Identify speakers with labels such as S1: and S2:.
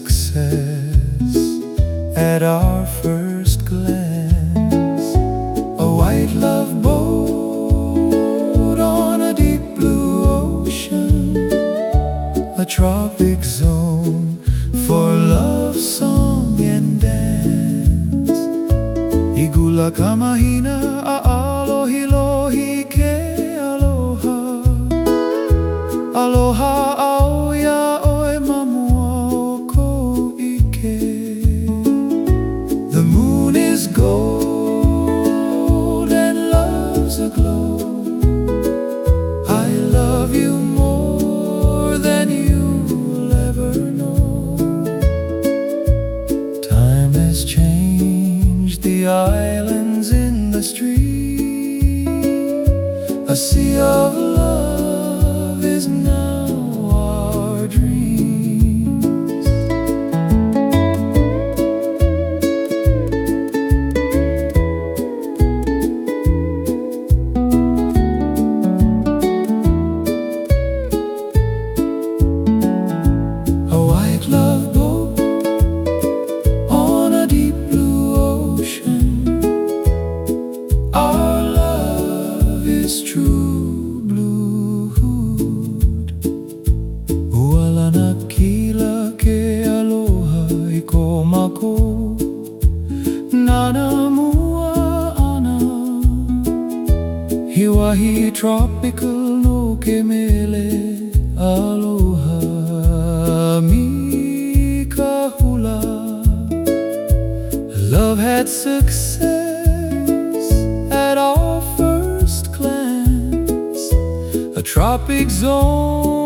S1: success at our first glance. A white love boat on a deep blue ocean, a tropic zone for love, song and dance. Igula kamahina a alohilohi ke aloha, aloha aoia oe mamua o ko ike. The moon is gold and love's aglow. I love you more than you'll ever know. Time has changed the islands in the stream. A sea of love is now our dreams. A white love boat on a deep blue ocean. Our love is true bluehood. Ua lana kila ke aloha I ko mako. Nana mua ana Hiwahi tropical no ke mele. Aloha mi kahula. Love had success at our first glance, a tropic zone